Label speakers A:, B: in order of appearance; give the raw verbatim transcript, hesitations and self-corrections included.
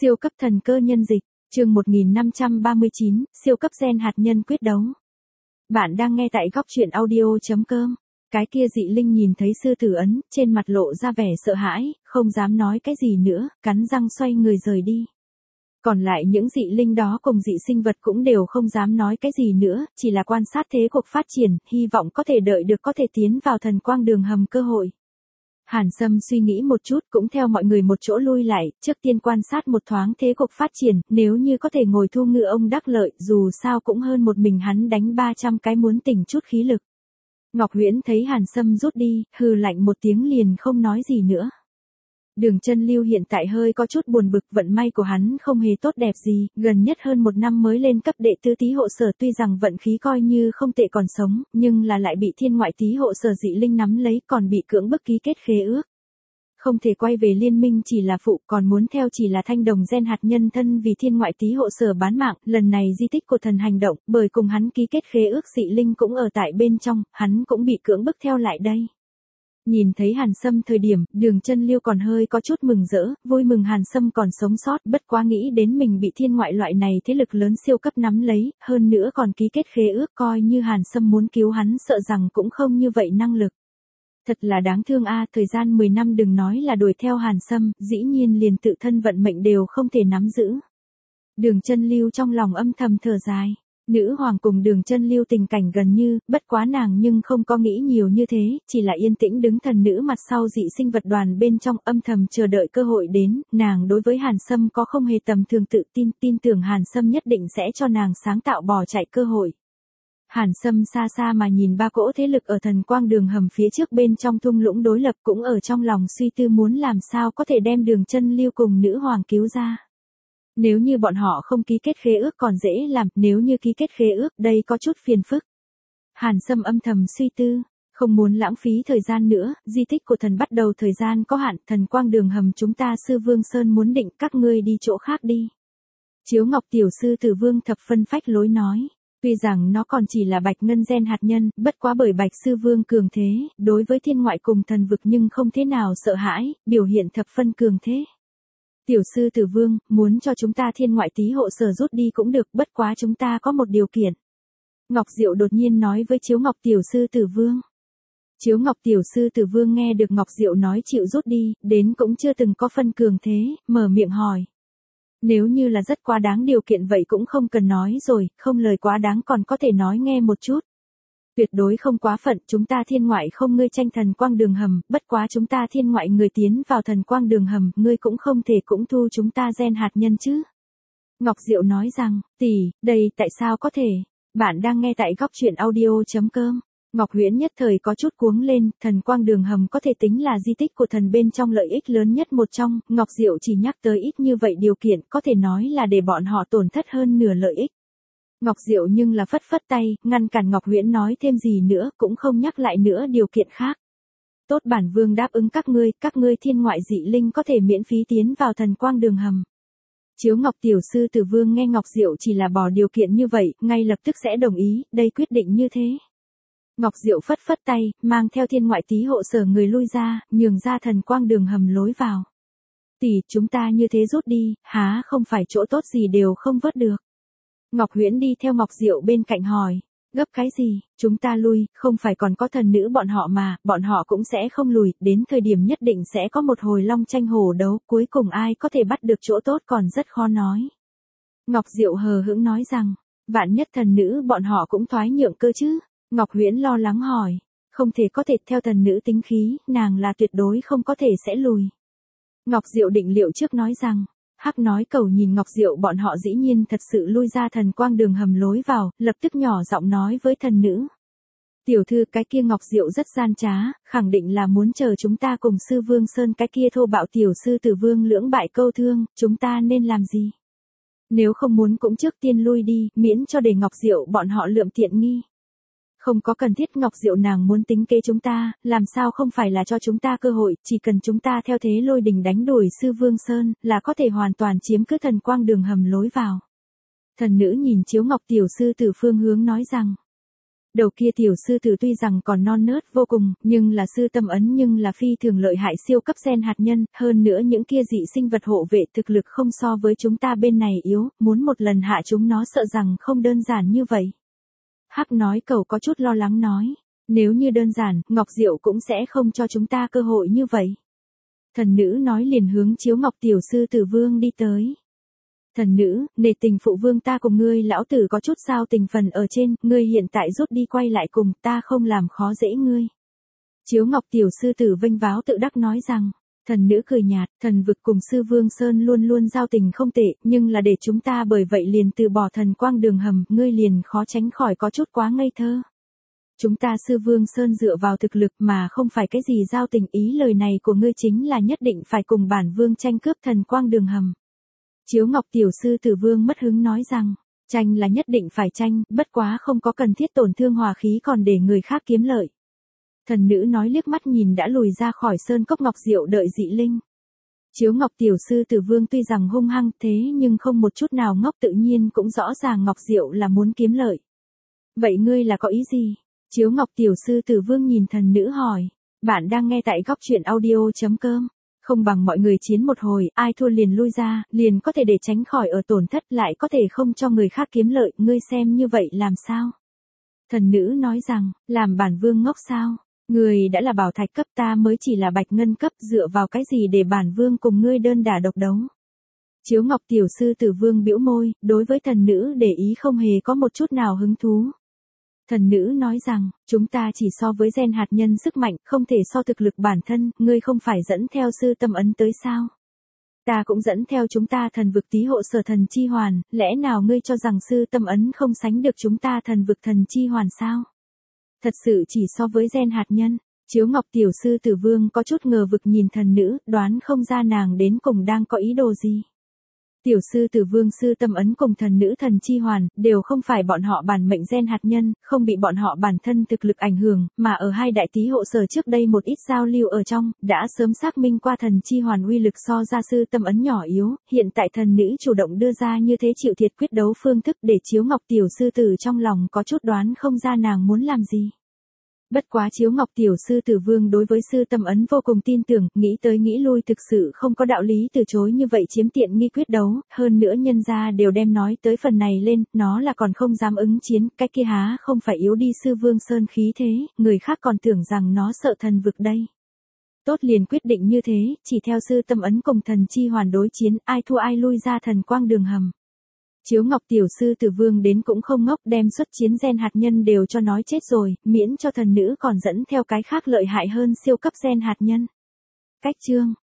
A: Siêu cấp thần cơ nhân dịch, chương một nghìn năm trăm ba mươi chín, siêu cấp gen hạt nhân quyết đấu. Bạn đang nghe tại góc truyện audio chấm com. Cái kia dị linh nhìn thấy sư tử ấn, trên mặt lộ ra vẻ sợ hãi, không dám nói cái gì nữa, cắn răng xoay người rời đi. Còn lại những dị linh đó cùng dị sinh vật cũng đều không dám nói cái gì nữa, chỉ là quan sát thế cuộc phát triển, hy vọng có thể đợi được có thể tiến vào thần quang đường hầm cơ hội. Hàn Sâm suy nghĩ một chút cũng theo mọi người một chỗ lui lại, trước tiên quan sát một thoáng thế cuộc phát triển, nếu như có thể ngồi thu ngựa ông đắc lợi, dù sao cũng hơn một mình hắn đánh ba trăm cái muốn tỉnh chút khí lực. Ngọc Huyễn thấy Hàn Sâm rút đi, hừ lạnh một tiếng liền không nói gì nữa. Đường Chân Lưu hiện tại hơi có chút buồn bực, vận may của hắn không hề tốt đẹp gì, gần nhất hơn một năm mới lên cấp đệ tứ tý hộ sở, tuy rằng vận khí coi như không tệ còn sống, nhưng là lại bị thiên ngoại tý hộ sở dị linh nắm lấy, còn bị cưỡng bức ký kết khế ước. Không thể quay về liên minh chỉ là phụ, còn muốn theo chỉ là thanh đồng gen hạt nhân thân vì thiên ngoại tý hộ sở bán mạng, lần này di tích của thần hành động, bởi cùng hắn ký kết khế ước dị linh cũng ở tại bên trong, hắn cũng bị cưỡng bức theo lại đây. Nhìn thấy Hàn Sâm thời điểm, Đường Chân Lưu còn hơi có chút mừng rỡ, vui mừng Hàn Sâm còn sống sót, bất quá nghĩ đến mình bị thiên ngoại loại này thế lực lớn siêu cấp nắm lấy, hơn nữa còn ký kết khế ước, coi như Hàn Sâm muốn cứu hắn sợ rằng cũng không như vậy năng lực. Thật là đáng thương a, thời gian mười năm đừng nói là đuổi theo Hàn Sâm, dĩ nhiên liền tự thân vận mệnh đều không thể nắm giữ. Đường Chân Lưu trong lòng âm thầm thở dài. Nữ hoàng cùng Đường Chân Lưu tình cảnh gần như, bất quá nàng nhưng không có nghĩ nhiều như thế, chỉ là yên tĩnh đứng thần nữ mặt sau dị sinh vật đoàn bên trong, âm thầm chờ đợi cơ hội đến. Nàng đối với Hàn Sâm có không hề tầm thường tự tin, tin tưởng Hàn Sâm nhất định sẽ cho nàng sáng tạo bỏ chạy cơ hội. Hàn Sâm xa xa mà nhìn ba cỗ thế lực ở thần quang đường hầm phía trước bên trong thung lũng đối lập, cũng ở trong lòng suy tư muốn làm sao có thể đem Đường Chân Lưu cùng nữ hoàng cứu ra. Nếu như bọn họ không ký kết khế ước còn dễ làm, nếu như ký kết khế ước đây có chút phiền phức. Hàn Sâm âm thầm suy tư, không muốn lãng phí thời gian nữa, di tích của thần bắt đầu thời gian có hạn, thần quang đường hầm chúng ta sư Vương Sơn muốn định, các ngươi đi chỗ khác đi. Chiếu Ngọc tiểu sư tử Vương thập phân phách lối nói, tuy rằng nó còn chỉ là bạch ngân gen hạt nhân, bất quá bởi bạch sư Vương cường thế, đối với thiên ngoại cùng thần vực nhưng không thế nào sợ hãi, biểu hiện thập phân cường thế. Tiểu sư tử Vương, muốn cho chúng ta thiên ngoại tý hộ sở rút đi cũng được, bất quá chúng ta có một điều kiện. Ngọc Diệu đột nhiên nói với Chiếu Ngọc tiểu sư tử Vương. Chiếu Ngọc tiểu sư tử Vương nghe được Ngọc Diệu nói chịu rút đi, đến cũng chưa từng có phân cường thế, mở miệng hỏi. Nếu như là rất quá đáng điều kiện vậy cũng không cần nói rồi, không lời quá đáng còn có thể nói nghe một chút. Tuyệt đối không quá phận, chúng ta thiên ngoại không ngươi tranh thần quang đường hầm, bất quá chúng ta thiên ngoại người tiến vào thần quang đường hầm, ngươi cũng không thể cũng thu chúng ta gen hạt nhân chứ. Ngọc Diệu nói rằng, tỷ, đây tại sao có thể, bạn đang nghe tại góc truyện audio chấm com. Ngọc Huyễn nhất thời có chút cuống lên, thần quang đường hầm có thể tính là di tích của thần bên trong lợi ích lớn nhất một trong, Ngọc Diệu chỉ nhắc tới ít như vậy điều kiện, có thể nói là để bọn họ tổn thất hơn nửa lợi ích. Ngọc Diệu nhưng là phất phất tay, ngăn cản Ngọc Huyễn nói thêm gì nữa, cũng không nhắc lại nữa điều kiện khác. Tốt, bản vương đáp ứng các ngươi, các ngươi thiên ngoại dị linh có thể miễn phí tiến vào thần quang đường hầm. Chiếu Ngọc tiểu sư tử Vương nghe Ngọc Diệu chỉ là bỏ điều kiện như vậy, ngay lập tức sẽ đồng ý, đây quyết định như thế. Ngọc Diệu phất phất tay, mang theo thiên ngoại tý hộ sở người lui ra, nhường ra thần quang đường hầm lối vào. Tỷ, chúng ta như thế rút đi, há không phải chỗ tốt gì đều không vớt được. Ngọc Huyễn đi theo Ngọc Diệu bên cạnh hỏi, gấp cái gì, chúng ta lui, không phải còn có thần nữ bọn họ mà, bọn họ cũng sẽ không lùi, đến thời điểm nhất định sẽ có một hồi long tranh hổ đấu, cuối cùng ai có thể bắt được chỗ tốt còn rất khó nói. Ngọc Diệu hờ hững nói rằng, vạn nhất thần nữ bọn họ cũng thoái nhượng cơ chứ. Ngọc Huyễn lo lắng hỏi, không thể có thể theo thần nữ tính khí, nàng là tuyệt đối không có thể sẽ lùi. Ngọc Diệu định liệu trước nói rằng, hắc nói cầu nhìn Ngọc Diệu bọn họ dĩ nhiên thật sự lui ra thần quang đường hầm lối vào, lập tức nhỏ giọng nói với thần nữ. Tiểu thư cái kia Ngọc Diệu rất gian trá, khẳng định là muốn chờ chúng ta cùng sư Vương Sơn cái kia thô bạo tiểu sư tử Vương lưỡng bại câu thương, chúng ta nên làm gì? Nếu không muốn cũng trước tiên lui đi, miễn cho để Ngọc Diệu bọn họ lượm tiện nghi. Không có cần thiết, Ngọc Diệu nàng muốn tính kế chúng ta, làm sao không phải là cho chúng ta cơ hội, chỉ cần chúng ta theo thế lôi đình đánh đuổi sư Vương Sơn, là có thể hoàn toàn chiếm cứ thần quang đường hầm lối vào. Thần nữ nhìn Chiếu Ngọc tiểu sư tử phương hướng nói rằng, Đầu kia tiểu sư tử tuy rằng còn non nớt vô cùng, nhưng là sư tâm ấn nhưng là phi thường lợi hại siêu cấp gen hạt nhân, hơn nữa những kia dị sinh vật hộ vệ thực lực không so với chúng ta bên này yếu, muốn một lần hạ chúng nó sợ rằng không đơn giản như vậy. Hắc nói cầu có chút lo lắng nói, nếu như đơn giản, Ngọc Diệu cũng sẽ không cho chúng ta cơ hội như vậy. Thần nữ nói liền hướng Chiếu Ngọc tiểu sư tử vương đi tới. Thần nữ, nể tình phụ vương ta cùng ngươi lão tử có chút sao tình phần ở trên, ngươi hiện tại rút đi quay lại cùng, ta không làm khó dễ ngươi. Chiếu Ngọc tiểu sư tử vênh váo tự đắc nói rằng, thần nữ cười nhạt, thần vực cùng sư vương Sơn luôn luôn giao tình không tệ, nhưng là để chúng ta bởi vậy liền từ bỏ thần quang đường hầm, ngươi liền khó tránh khỏi có chút quá ngây thơ. Chúng ta sư vương Sơn dựa vào thực lực mà không phải cái gì giao tình, ý lời này của ngươi chính là nhất định phải cùng bản vương tranh cướp thần quang đường hầm. Chiếu Ngọc tiểu sư tử vương mất hứng nói rằng, tranh là nhất định phải tranh, bất quá không có cần thiết tổn thương hòa khí còn để người khác kiếm lợi. Thần nữ nói liếc mắt nhìn đã lùi ra khỏi sơn cốc Ngọc Diệu đợi dị linh. Chiếu Ngọc tiểu sư tử vương tuy rằng hung hăng thế nhưng không một chút nào ngốc, tự nhiên cũng rõ ràng Ngọc Diệu là muốn kiếm lợi. Vậy ngươi là có ý gì? Chiếu Ngọc tiểu sư tử vương nhìn thần nữ hỏi. Bạn đang nghe tại góc truyện audio chấm com. Không bằng mọi người chiến một hồi, ai thua liền lui ra, liền có thể để tránh khỏi ở tổn thất, lại có thể không cho người khác kiếm lợi, ngươi xem như vậy làm sao? Thần nữ nói rằng, làm bản vương ngốc sao? Ngươi đã là bảo thạch cấp, ta mới chỉ là bạch ngân cấp, dựa vào cái gì để bản vương cùng ngươi đơn đả độc đấu? Chiếu Ngọc tiểu sư tử vương bĩu môi, đối với thần nữ để ý không hề có một chút nào hứng thú. Thần nữ nói rằng, chúng ta chỉ so với gen hạt nhân sức mạnh, không thể so thực lực bản thân, ngươi không phải dẫn theo sư tâm ấn tới sao? Ta cũng dẫn theo chúng ta thần vực tí hộ sở thần chi hoàn, lẽ nào ngươi cho rằng sư tâm ấn không sánh được chúng ta thần vực thần chi hoàn sao? Thật sự chỉ so với gen hạt nhân. Chiếu Ngọc tiểu sư tử vương có chút ngờ vực nhìn thần nữ, đoán không ra nàng đến cùng đang có ý đồ gì. Tiểu sư tử vương sư tâm ấn cùng thần nữ thần chi hoàn, đều không phải bọn họ bản mệnh gen hạt nhân, không bị bọn họ bản thân thực lực ảnh hưởng, mà ở hai đại tí hộ sở trước đây một ít giao lưu ở trong, đã sớm xác minh qua thần chi hoàn uy lực so ra sư tâm ấn nhỏ yếu, hiện tại thần nữ chủ động đưa ra như thế chịu thiệt quyết đấu phương thức để Chiếu Ngọc tiểu sư tử trong lòng có chút đoán không ra nàng muốn làm gì. Bất quá Chiếu Ngọc tiểu sư tử vương đối với sư tâm ấn vô cùng tin tưởng, nghĩ tới nghĩ lui thực sự không có đạo lý từ chối như vậy chiếm tiện nghi quyết đấu, hơn nữa nhân gia đều đem nói tới phần này lên, nó là còn không dám ứng chiến, cái kia há không phải yếu đi sư vương Sơn khí thế, người khác còn tưởng rằng nó sợ thần vực đây. Tốt liền quyết định như thế, chỉ theo sư tâm ấn cùng thần chi hoàn đối chiến, ai thua ai lui ra thần quang đường hầm. Chiếu Ngọc tiểu sư tử vương đến cũng không ngốc, đem xuất chiến gen hạt nhân đều cho nói chết rồi, miễn cho thần nữ còn dẫn theo cái khác lợi hại hơn siêu cấp gen hạt nhân. Cách chương